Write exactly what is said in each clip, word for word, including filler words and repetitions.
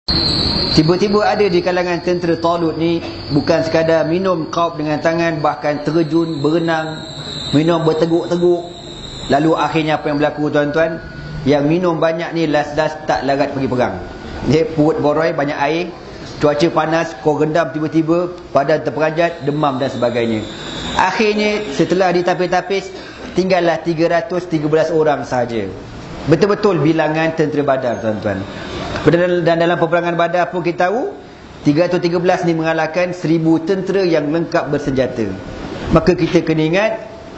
Tiba-tiba ada di kalangan tentera Talut ni bukan sekadar minum kaup dengan tangan, bahkan terjun, berenang, minum berteguk-teguk. Lalu akhirnya apa yang berlaku tuan-tuan? Yang minum banyak ni last-last tak larat pergi perang. Dia perut boroi, banyak air, cuaca panas, kau rendam tiba-tiba, badan terperanjat, demam dan sebagainya. Akhirnya setelah ditapis-tapis, tinggallah tiga ratus tiga belas orang sahaja. Betul-betul bilangan tentera Badar tuan-tuan. Dan dalam peperangan Badar pun kita tahu tiga ratus tiga belas ni mengalahkan seribu tentera yang lengkap bersenjata. Maka kita kena ingat,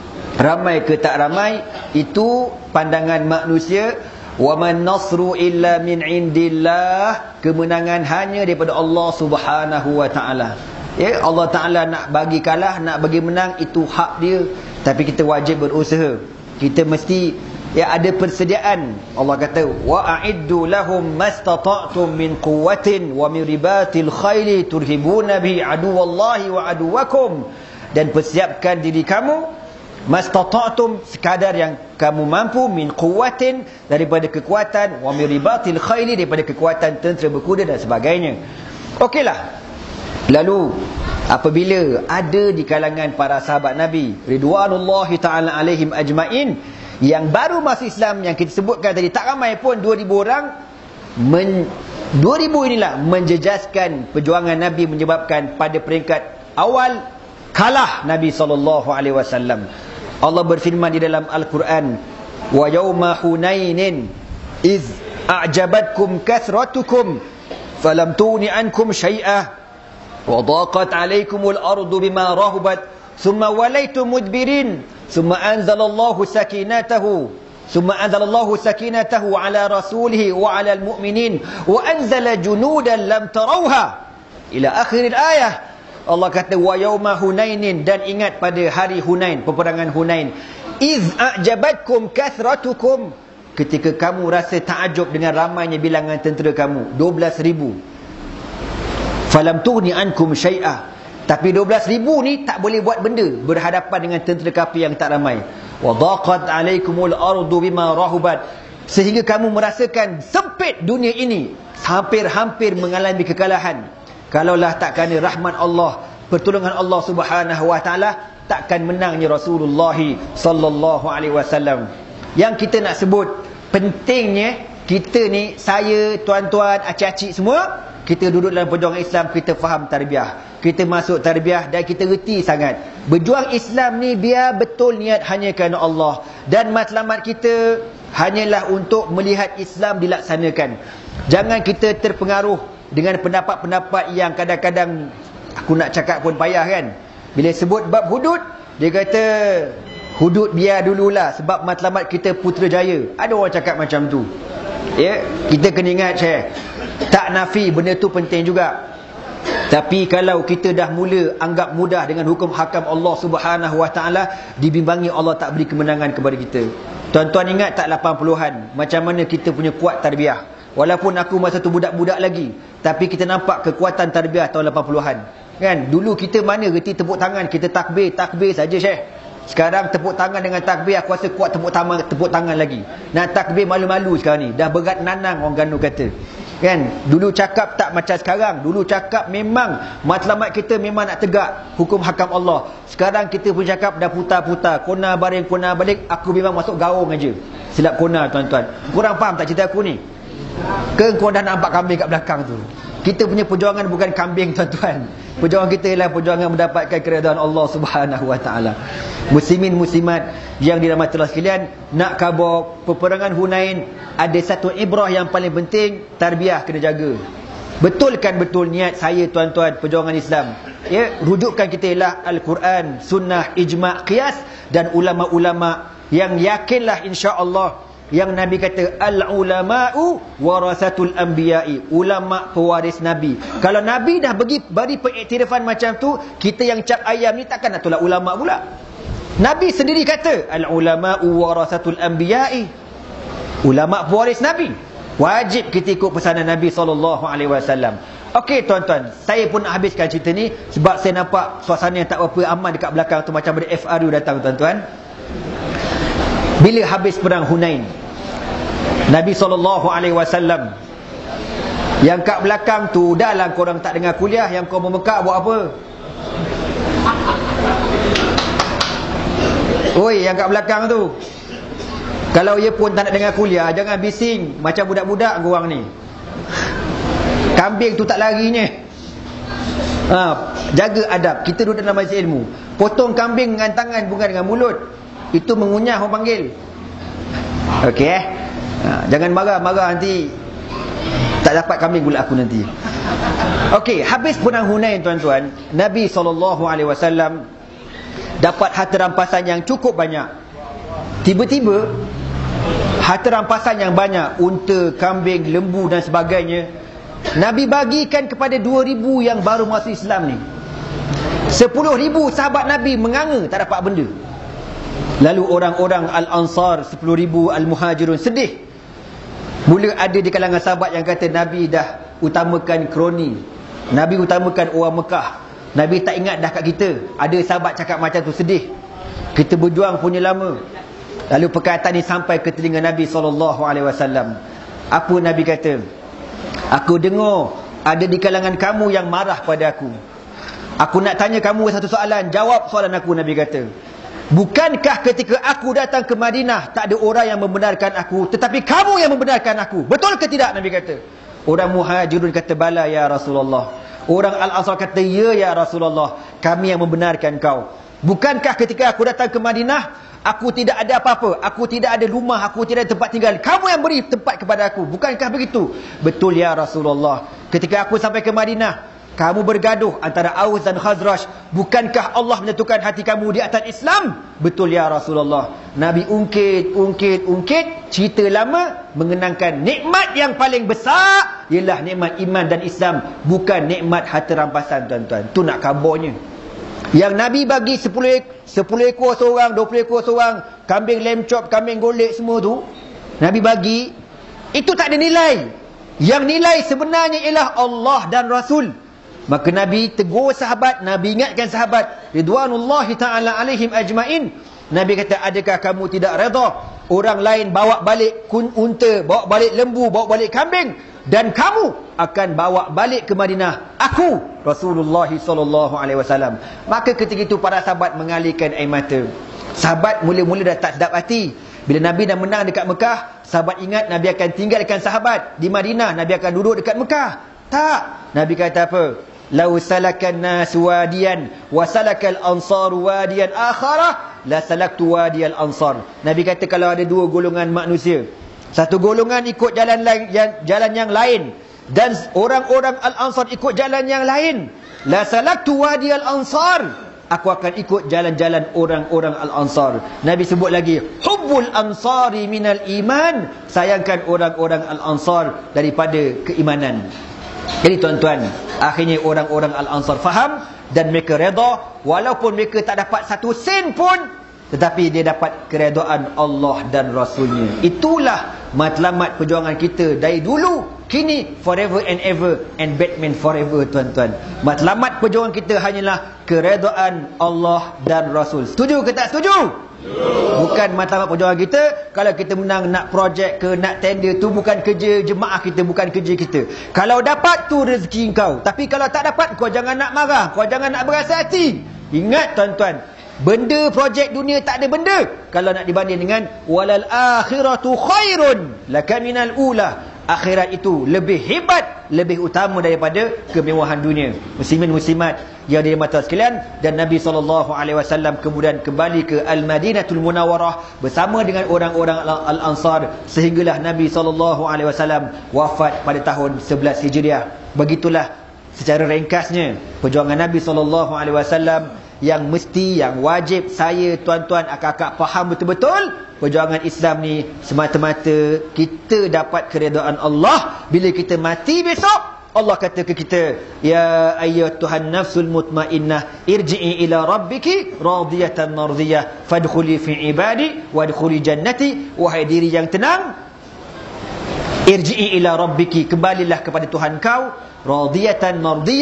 ramai ke tak ramai itu pandangan manusia. Wa man nasru illa min indillah, kemenangan hanya daripada Allah Subhanahu wa taala. Ya, Allah Taala nak bagi kalah, nak bagi menang, itu hak dia, tapi kita wajib berusaha. Kita mesti ya ada persediaan. Allah kata wa a'iddu lahum mastata'tum min quwwatin wa min ribatil khaili turhibuna bi aduwallahi wa aduwakum, dan persiapkan diri kamu mastata'tum, sekadar yang kamu mampu, min quwwatin, daripada kekuatan, wa min ribatil khaili, daripada kekuatan tentera berkuda dan sebagainya. Okeylah. Lalu apabila ada di kalangan para sahabat Nabi ridwanullahi ta'ala alaihim ajmain yang baru masuk Islam, yang kita sebutkan tadi tak ramai pun, dua ribu orang, men, dua ribu inilah menjejaskan perjuangan Nabi, menyebabkan pada peringkat awal kalah Nabi sallallahu alaihi wasallam. Allah berfirman di dalam Al-Quran, wa yawma hunainin iz a'jabatkum kathratukum falam tuni ankum syai'ah wa daqat alaikumul ardu bima rahubat thumma walaitum mudbirin thumma anzalallahu sakinatahu thumma anzalallahu sakinatahu ala rasulihi wa ala almu'minin wa anzala junudan lam tarawha ila akhir ayah. Allah kata wa yauma hunainin, dan ingat pada hari Hunain, peperangan Hunain, iz a'jabatkum kathratukum, ketika kamu rasa takjub dengan ramainya bilangan tentera kamu, dua belas ribu. Falam tughni ankum syai'ah, tapi dua belas ribu ni tak boleh buat benda berhadapan dengan tentera kafir yang tak ramai. Wa daqat alaikumul ardu bima rahubat, sehingga kamu merasakan sempit dunia ini, hampir-hampir mengalami kekalahan. Kalaulah tak kerana rahmat Allah, pertolongan Allah Subhanahu wa taala, takkan menangnya Rasulullah sallallahu alaihi wasallam. Yang kita nak sebut pentingnya kita ni, saya, tuan-tuan, acik-acik semua, kita duduk dalam perjuangan Islam, kita faham tarbiyah, kita masuk tarbiyah dan kita reti sangat. Berjuang Islam ni biar betul niat hanya kerana Allah, dan matlamat kita hanyalah untuk melihat Islam dilaksanakan. Jangan kita terpengaruh dengan pendapat-pendapat yang kadang-kadang aku nak cakap pun payah kan. Bila sebut bab hudud, dia kata hudud biar dululah sebab matlamat kita Putrajaya. Ada orang cakap macam tu. Ya, kita kena ingat Syekh, tak nafi benda tu penting juga. Tapi kalau kita dah mula anggap mudah dengan hukum hakam Allah Subhanahu wa taala, dibimbangi Allah tak beri kemenangan kepada kita. Tuan-tuan ingat tak lapan puluhan macam mana kita punya kuat tarbiyah? Walaupun aku masa tu budak-budak lagi, tapi kita nampak kekuatan tarbiyah tahun lapan puluhan. Kan? Dulu kita mana reti tepuk tangan, kita takbir, takbir saja Syekh. Sekarang tepuk tangan dengan takbir, aku rasa kuat tepuk tangan, tepuk tangan lagi. Nak takbir malu-malu sekarang ni. Dah berat nanang orang Ganu kata. Kan? Dulu cakap tak macam sekarang. Dulu cakap memang matlamat kita memang nak tegak hukum hakam Allah. Sekarang kita pun cakap dah putar-putar, kona baring, kona balik, aku memang masuk gaung aja. Silap kona tuan-tuan. Korang faham tak cerita aku ni? Ke kau dah nampak kambing kat belakang tu? Kita punya perjuangan bukan kambing tuan-tuan. Perjuangan kita ialah perjuangan mendapatkan keredaan Allah Subhanahu wa taala. Muslimin muslimat yang dirahmati Allah sekalian, nak khabar peperangan Hunain, ada satu ibrah yang paling penting, tarbiyah kena jaga. Betulkan betul niat saya tuan-tuan perjuangan Islam. Ya, rujukan kita ialah Al-Quran, Sunnah, Ijma', Qiyas dan ulama-ulama yang yakinlah insya-Allah yang Nabi kata al-ulama'u warasatul anbiya'i, ulama pewaris Nabi. Kalau Nabi dah bagi bagi pengiktirafan macam tu, kita yang cap ayam ni takkan nak tolak ulama pula. Nabi sendiri kata al-ulama'u warasatul anbiya'i, ulama pewaris Nabi. Wajib kita ikut pesanan Nabi sallallahu alaihi wasallam. Okey tuan-tuan, saya pun nak habiskan cerita ni sebab saya nampak suasana yang tak berapa aman dekat belakang tu, macam ada F R U datang tuan-tuan. Bila habis perang Hunain, Nabi sallallahu alaihi wasallam Yang kat belakang tu, dah lah korang tak dengar kuliah, yang kau memekak buat apa? Oi, yang kat belakang tu, kalau ia pun tak nak dengar kuliah, jangan bising macam budak-budak korang ni. Kambing tu tak larinya. Ha, jaga adab. Kita duduk dalam majlis ilmu, potong kambing dengan tangan bukan dengan mulut. Itu mengunyah orang panggil. Okey eh. Ha, jangan marah-marah nanti tak dapat kambing pula aku nanti. Okey, habis perang Hunain tuan-tuan, Nabi sallallahu alaihi wasallam dapat harta rampasan yang cukup banyak. Tiba-tiba harta rampasan yang banyak, unta, kambing, lembu dan sebagainya, Nabi bagikan kepada dua ribu yang baru masuk Islam ni. Sepuluh ribu sahabat Nabi menganga tak dapat benda. Lalu orang-orang Al-Ansar, sepuluh ribu Al-Muhajirun sedih. Mula ada di kalangan sahabat yang kata Nabi dah utamakan kroni, Nabi utamakan orang Mekah, Nabi tak ingat dah kat kita. Ada sahabat cakap macam tu, sedih. Kita berjuang punya lama. Lalu perkataan ni sampai ke telinga Nabi sallallahu alaihi wasallam. Apa Nabi kata? Aku dengar ada di kalangan kamu yang marah pada aku. Aku nak tanya kamu satu soalan, jawab soalan aku. Nabi kata, bukankah ketika aku datang ke Madinah tak ada orang yang membenarkan aku, tetapi kamu yang membenarkan aku? Betul ke tidak? Nabi kata. Orang Muhajirun kata, bala ya Rasulullah. Orang Al-Ansar kata, ya ya Rasulullah, kami yang membenarkan kau. Bukankah ketika aku datang ke Madinah, aku tidak ada apa-apa, aku tidak ada rumah, aku tidak ada tempat tinggal, kamu yang beri tempat kepada aku? Bukankah begitu? Betul ya Rasulullah. Ketika aku sampai ke Madinah, kamu bergaduh antara Aus dan Khazraj. Bukankah Allah menyatukan hati kamu di atas Islam? Betul ya Rasulullah. Nabi ungkit, ungkit, ungkit cerita lama, mengenangkan nikmat yang paling besar ialah nikmat iman dan Islam, bukan nikmat harta rampasan tuan-tuan. Tu nak kabarnya. Yang Nabi bagi sepuluh ekor seorang, dua puluh ekor seorang, kambing lemcop, kambing golek semua tu, Nabi bagi, itu tak ada nilai. Yang nilai sebenarnya ialah Allah dan Rasul. Maka Nabi tegur sahabat, Nabi ingatkan sahabat ridwanullahi ta'ala alaihim ajmain. Nabi kata, adakah kamu tidak redha orang lain bawa balik kun unta, bawa balik lembu, bawa balik kambing, dan kamu akan bawa balik ke Madinah aku, Rasulullah sallallahu alaihi wasallam? Maka ketika itu para sahabat mengalirkan air mata. Sahabat mula-mula dah tak sedap hati. Bila Nabi dah menang dekat Mekah, sahabat ingat Nabi akan tinggalkan sahabat di Madinah, Nabi akan duduk dekat Mekah. Tak. Nabi kata apa? Lau salakan nas wadiyan wa salakal ansar wadiyan akhara la salaktu wadiyal ansar. Nabi kata, kalau ada dua golongan manusia, satu golongan ikut jalan lain, jalan yang lain, dan orang-orang Al-Ansar ikut jalan yang lain, la salaktu wadiyal ansar, aku akan ikut jalan-jalan orang-orang Al-Ansar. Nabi sebut lagi, hubbul ansari minal iman, sayangkan orang-orang Al-Ansar daripada keimanan. Jadi tuan-tuan, akhirnya orang-orang Al-Ansar faham dan mereka redha, walaupun mereka tak dapat satu sen pun, tetapi dia dapat keredaan Allah dan Rasulnya. Itulah matlamat perjuangan kita dari dulu, kini, forever and ever, and Batman forever tuan-tuan. Matlamat perjuangan kita hanyalah keredaan Allah dan Rasul. Setuju ke tak setuju? Bukan matlamat perjuangan kita kalau kita menang nak projek ke nak tender, tu bukan kerja jemaah kita, bukan kerja kita. Kalau dapat tu rezeki kau, tapi kalau tak dapat, kau jangan nak marah, kau jangan nak berasa hati. Ingat tuan-tuan, benda projek dunia tak ada benda kalau nak dibanding dengan walal akhiratu khairun laka minal ula. Akhirat itu lebih hebat, lebih utama daripada kemewahan dunia. Muslimin muslimat yang dirahmati sekalian, dan Nabi sallallahu alaihi wasallam kemudian kembali ke Al-Madinatul Munawwarah bersama dengan orang-orang Al-Ansar, sehinggalah Nabi sallallahu alaihi wasallam wafat pada tahun sebelas Hijriah. Begitulah secara ringkasnya perjuangan Nabi sallallahu alaihi wasallam yang mesti, yang wajib saya, tuan-tuan, akak-akak faham betul-betul. Perjuangan Islam ni semata-mata kita dapat keredaan Allah. Bila kita mati besok, Allah kata ke kita, ya ayyatuhan nafsul mutmainnah irji'i ila rabbiki radiyatan mardiyah fadkhuli fi ibadi wadkhuli jannati. Wahai diri yang tenang, irji'i ila rabbiki, kembalilah kepada Tuhan kau, radiyatan mardiyah,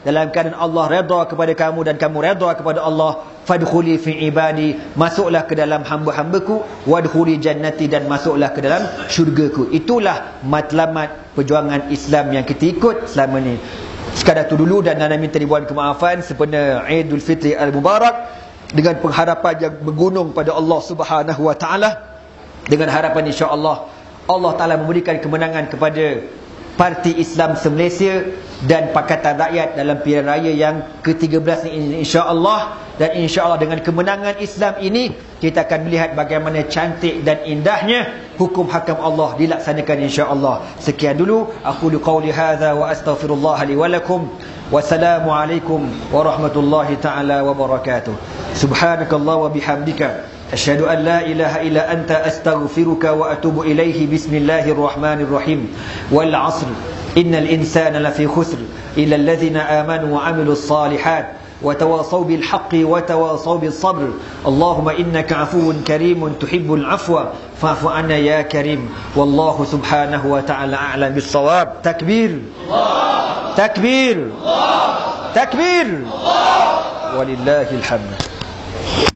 dalam keadaan Allah redha kepada kamu dan kamu redha kepada Allah. Fadkhuli fi ibadi, masuklah ke dalam hamba-hambaku. Wadkhuli jannati, dan masuklah ke dalam syurgaku. Itulah matlamat perjuangan Islam yang kita ikut selama ni. Sekadar tu dulu, dan Nana minta dibuat kemaafan sempena Aidul Fitri Al-Mubarak, dengan pengharapan yang bergunung pada Allah Subhanahu Wa Taala, dengan harapan insya-Allah Allah Taala memberikan kemenangan kepada Parti Islam se-Malaysia dan Pakatan Rakyat dalam pilihan raya yang ke tiga belas ini, insya-Allah. Dan insya-Allah dengan kemenangan Islam ini, kita akan melihat bagaimana cantik dan indahnya hukum hakam Allah dilaksanakan, insya-Allah. Sekian dulu, aku qauli hadza wa astaghfirullah li wa lakum. Wassalamu alaikum warahmatullahi taala wabarakatuh. Subhanakallah wa bihamdika, asyhadu an la ilaha illa anta, astaghfiruka wa atubu ilaihi. Bismillahirrahmanirrahim. Wal 'asr, innal insana lafi khusr, illa alladhina amanu wa 'amilus salihat wa tawasaw bil haqqi wa tawasaw bis sabr. Allahumma innaka 'afuwun karimun tuhibbul 'afwa fa'fu 'anna ya karim. Wallahu subhanahu wa ta'ala a'lam bis shawab. Takbir, Allah takbir, Allah takbir, Allah walillahil hamd.